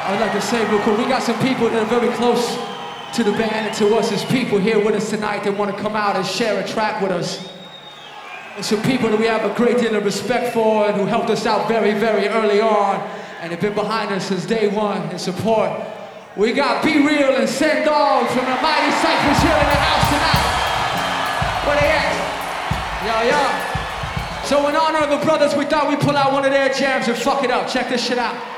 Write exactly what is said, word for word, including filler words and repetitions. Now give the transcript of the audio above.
I would like to say real quick, we got some people that are very close to the band and to us as people here with us tonight that want to come out and share a track with us. And some people that we have a great deal of respect for and who helped us out very, very early on and have been behind us since day one in support. We got Be Real and Send Dog from the Mighty Cypress Hill in the house tonight. Where they at? Yo, yo. So in honor of the brothers, we thought we'd pull out one of their jams and fuck it up. Check this shit out.